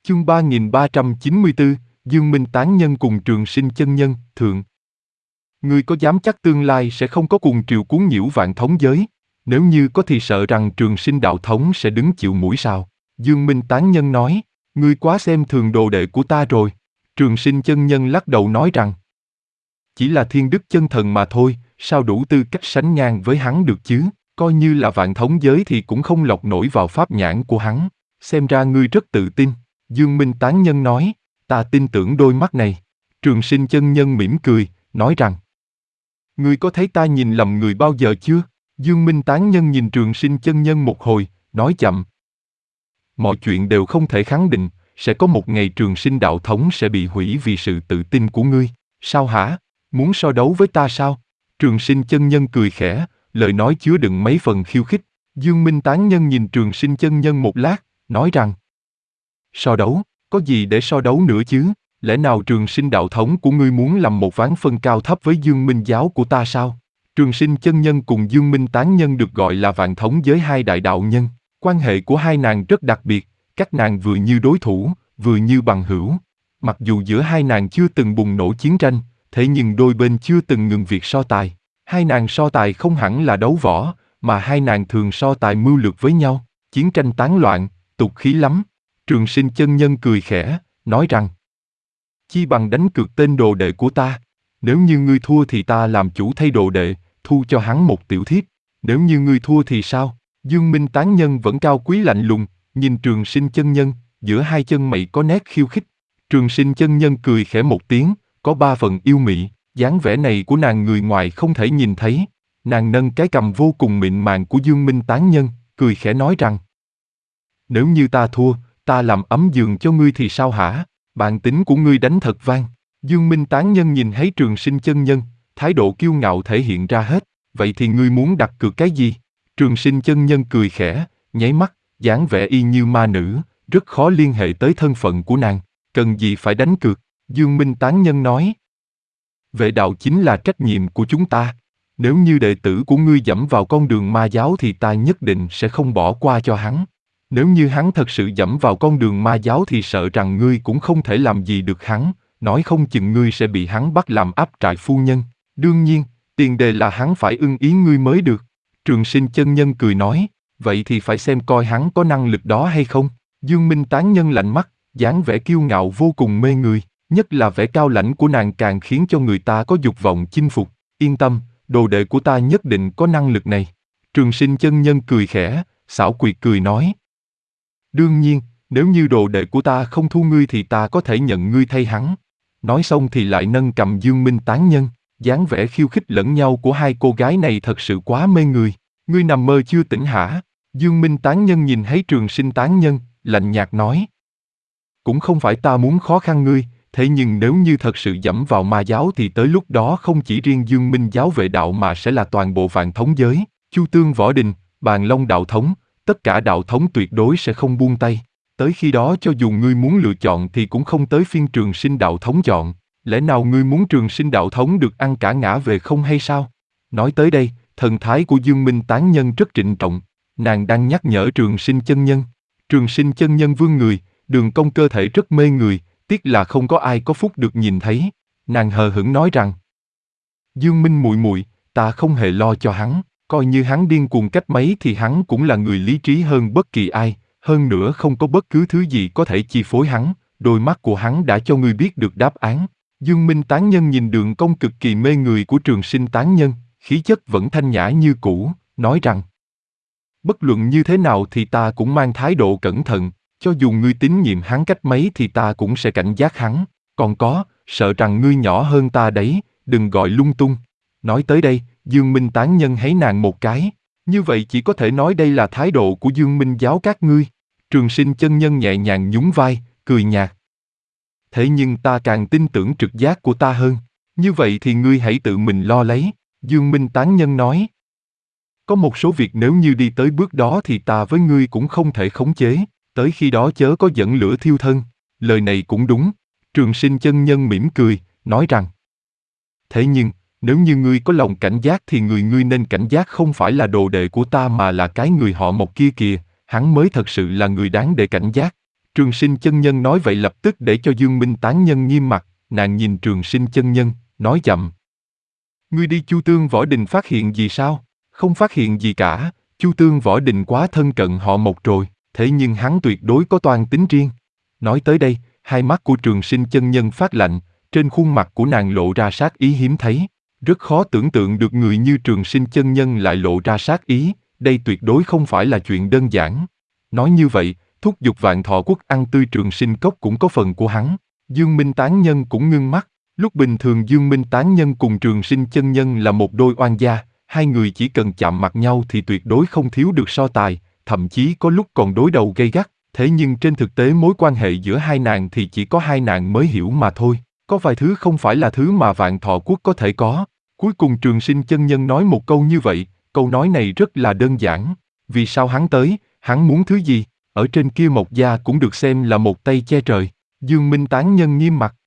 Chương 3394, Dương Minh Tán Nhân cùng Trường Sinh Chân Nhân, thượng. Ngươi có dám chắc tương lai sẽ không có cuồng triều cuốn nhiễu vạn thống giới? Nếu như có thì sợ rằng Trường Sinh đạo thống sẽ đứng chịu mũi sao? Dương Minh Tán Nhân nói, ngươi quá xem thường đồ đệ của ta rồi. Trường Sinh Chân Nhân lắc đầu nói rằng, chỉ là thiên đức chân thần mà thôi, sao đủ tư cách sánh ngang với hắn được chứ? Coi như là vạn thống giới thì cũng không lọc nổi vào pháp nhãn của hắn. Xem ra ngươi rất tự tin. Dương Minh Tán Nhân nói, ta tin tưởng đôi mắt này. Trường Sinh Chân Nhân mỉm cười, nói rằng, ngươi có thấy ta nhìn lầm người bao giờ chưa? Dương Minh Tán Nhân nhìn Trường Sinh Chân Nhân một hồi, nói chậm. Mọi chuyện đều không thể khẳng định, sẽ có một ngày Trường Sinh đạo thống sẽ bị hủy vì sự tự tin của ngươi. Sao hả? Muốn so đấu với ta sao? Trường Sinh Chân Nhân cười khẽ, lời nói chứa đựng mấy phần khiêu khích. Dương Minh Tán Nhân nhìn Trường Sinh Chân Nhân một lát, nói rằng, so đấu, có gì để so đấu nữa chứ? Lẽ nào Trường Sinh đạo thống của ngươi muốn làm một ván phân cao thấp với Dương Minh giáo của ta sao? Trường Sinh Chân Nhân cùng Dương Minh Tán Nhân được gọi là vạn thống giới hai đại đạo nhân. Quan hệ của hai nàng rất đặc biệt, các nàng vừa như đối thủ, vừa như bằng hữu. Mặc dù giữa hai nàng chưa từng bùng nổ chiến tranh, thế nhưng đôi bên chưa từng ngừng việc so tài. Hai nàng so tài không hẳn là đấu võ, mà hai nàng thường so tài mưu lược với nhau. Chiến tranh tán loạn, tục khí lắm. Trường Sinh Chân Nhân cười khẽ, nói rằng, chi bằng đánh cược tên đồ đệ của ta. Nếu như ngươi thua thì ta làm chủ thay đồ đệ, thu cho hắn một tiểu thiếp. Nếu như ngươi thua thì sao? Dương Minh Tán Nhân vẫn cao quý lạnh lùng, nhìn Trường Sinh Chân Nhân, giữa hai chân mày có nét khiêu khích. Trường Sinh Chân Nhân cười khẽ một tiếng, có ba phần yêu mị, dáng vẻ này của nàng người ngoài không thể nhìn thấy. Nàng nâng cái cằm vô cùng mịn màng của Dương Minh Tán Nhân, cười khẽ nói rằng, nếu như ta thua, ta làm ấm giường cho ngươi thì sao hả? Bản tính của ngươi đánh thật vang. Dương Minh Tán Nhân nhìn thấy Trường Sinh Chân Nhân, thái độ kiêu ngạo thể hiện ra hết. Vậy thì ngươi muốn đặt cược cái gì? Trường Sinh Chân Nhân cười khẽ, nháy mắt, dáng vẻ y như ma nữ, rất khó liên hệ tới thân phận của nàng. Cần gì phải đánh cược? Dương Minh Tán Nhân nói, vệ đạo chính là trách nhiệm của chúng ta. Nếu như đệ tử của ngươi dẫm vào con đường ma giáo thì ta nhất định sẽ không bỏ qua cho hắn. Nếu như hắn thật sự dẫm vào con đường ma giáo thì sợ rằng ngươi cũng không thể làm gì được hắn, nói không chừng ngươi sẽ bị hắn bắt làm áp trại phu nhân. Đương nhiên, tiền đề là hắn phải ưng ý ngươi mới được. Trường Sinh Chân Nhân cười nói, vậy thì phải xem coi hắn có năng lực đó hay không. Dương Minh Tán Nhân lạnh mắt, dáng vẻ kiêu ngạo vô cùng mê người, nhất là vẻ cao lãnh của nàng càng khiến cho người ta có dục vọng chinh phục. Yên tâm, đồ đệ của ta nhất định có năng lực này. Trường Sinh Chân Nhân cười khẽ, xảo quyệt cười nói, đương nhiên, nếu như đồ đệ của ta không thu ngươi thì ta có thể nhận ngươi thay hắn. Nói xong thì lại nâng cầm Dương Minh Tán Nhân, dáng vẻ khiêu khích lẫn nhau của hai cô gái này thật sự quá mê người. Ngươi nằm mơ chưa tỉnh hả? Dương Minh Tán Nhân nhìn thấy Trường Sinh Tán Nhân, lạnh nhạt nói, cũng không phải ta muốn khó khăn ngươi, thế nhưng nếu như thật sự dẫm vào ma giáo thì tới lúc đó không chỉ riêng Dương Minh giáo vệ đạo mà sẽ là toàn bộ vạn thống giới, Chu Tương Võ Đình, Bàn Long đạo thống, tất cả đạo thống tuyệt đối sẽ không buông tay. Tới khi đó cho dù ngươi muốn lựa chọn thì cũng không tới phiên Trường Sinh đạo thống chọn. Lẽ nào ngươi muốn Trường Sinh đạo thống được ăn cả ngã về không hay sao? Nói tới đây, thần thái của Dương Minh Tán Nhân rất trịnh trọng. Nàng đang nhắc nhở Trường Sinh Chân Nhân. Trường Sinh Chân Nhân vươn người, đường cong cơ thể rất mê người, tiếc là không có ai có phúc được nhìn thấy. Nàng hờ hững nói rằng, Dương Minh muội muội, ta không hề lo cho hắn. Coi như hắn điên cuồng cách mấy thì hắn cũng là người lý trí hơn bất kỳ ai, hơn nữa không có bất cứ thứ gì có thể chi phối hắn, đôi mắt của hắn đã cho ngươi biết được đáp án. Dương Minh Tán Nhân nhìn đường cong cực kỳ mê người của Trường Sinh Tán Nhân, khí chất vẫn thanh nhã như cũ, nói rằng, bất luận như thế nào thì ta cũng mang thái độ cẩn thận, cho dù ngươi tín nhiệm hắn cách mấy thì ta cũng sẽ cảnh giác hắn, còn có, sợ rằng ngươi nhỏ hơn ta đấy, đừng gọi lung tung. Nói tới đây, Dương Minh Tán Nhân thấy nàng một cái, như vậy chỉ có thể nói đây là thái độ của Dương Minh giáo các ngươi. Trường Sinh Chân Nhân nhẹ nhàng nhún vai, cười nhạt. Thế nhưng ta càng tin tưởng trực giác của ta hơn, như vậy thì ngươi hãy tự mình lo lấy, Dương Minh Tán Nhân nói. Có một số việc nếu như đi tới bước đó thì ta với ngươi cũng không thể khống chế, tới khi đó chớ có dẫn lửa thiêu thân. Lời này cũng đúng, Trường Sinh Chân Nhân mỉm cười, nói rằng, thế nhưng, nếu như ngươi có lòng cảnh giác thì ngươi nên cảnh giác không phải là đồ đệ của ta mà là cái người họ Mộc kia kìa, hắn mới thật sự là người đáng để cảnh giác. Trường Sinh chân nhân nói vậy lập tức để cho Dương Minh tán nhân nghiêm mặt, nàng nhìn Trường Sinh chân nhân, nói chậm. Ngươi đi Chu Tương Võ Đình phát hiện gì sao? Không phát hiện gì cả, Chu Tương Võ Đình quá thân cận họ Mộc rồi, thế nhưng hắn tuyệt đối có toan tính riêng. Nói tới đây, hai mắt của Trường Sinh chân nhân phát lạnh, trên khuôn mặt của nàng lộ ra sát ý hiếm thấy. Rất khó tưởng tượng được người như Trường Sinh chân nhân lại lộ ra sát ý, đây tuyệt đối không phải là chuyện đơn giản. Nói như vậy, thúc giục Vạn Thọ Quốc ăn tươi Trường Sinh cốc cũng có phần của hắn. Dương Minh tán nhân cũng ngưng mắt. Lúc bình thường Dương Minh tán nhân cùng Trường Sinh chân nhân là một đôi oan gia, hai người chỉ cần chạm mặt nhau thì tuyệt đối không thiếu được so tài, thậm chí có lúc còn đối đầu gay gắt. Thế nhưng trên thực tế mối quan hệ giữa hai nàng thì chỉ có hai nàng mới hiểu mà thôi. Có vài thứ không phải là thứ mà Vạn Thọ Quốc có thể có. Cuối cùng Trường Sinh chân nhân nói một câu như vậy, câu nói này rất là đơn giản. Vì sao hắn tới, hắn muốn thứ gì? Ở trên kia Mộc gia cũng được xem là một tay che trời. Dương Minh tán nhân nghiêm mặt.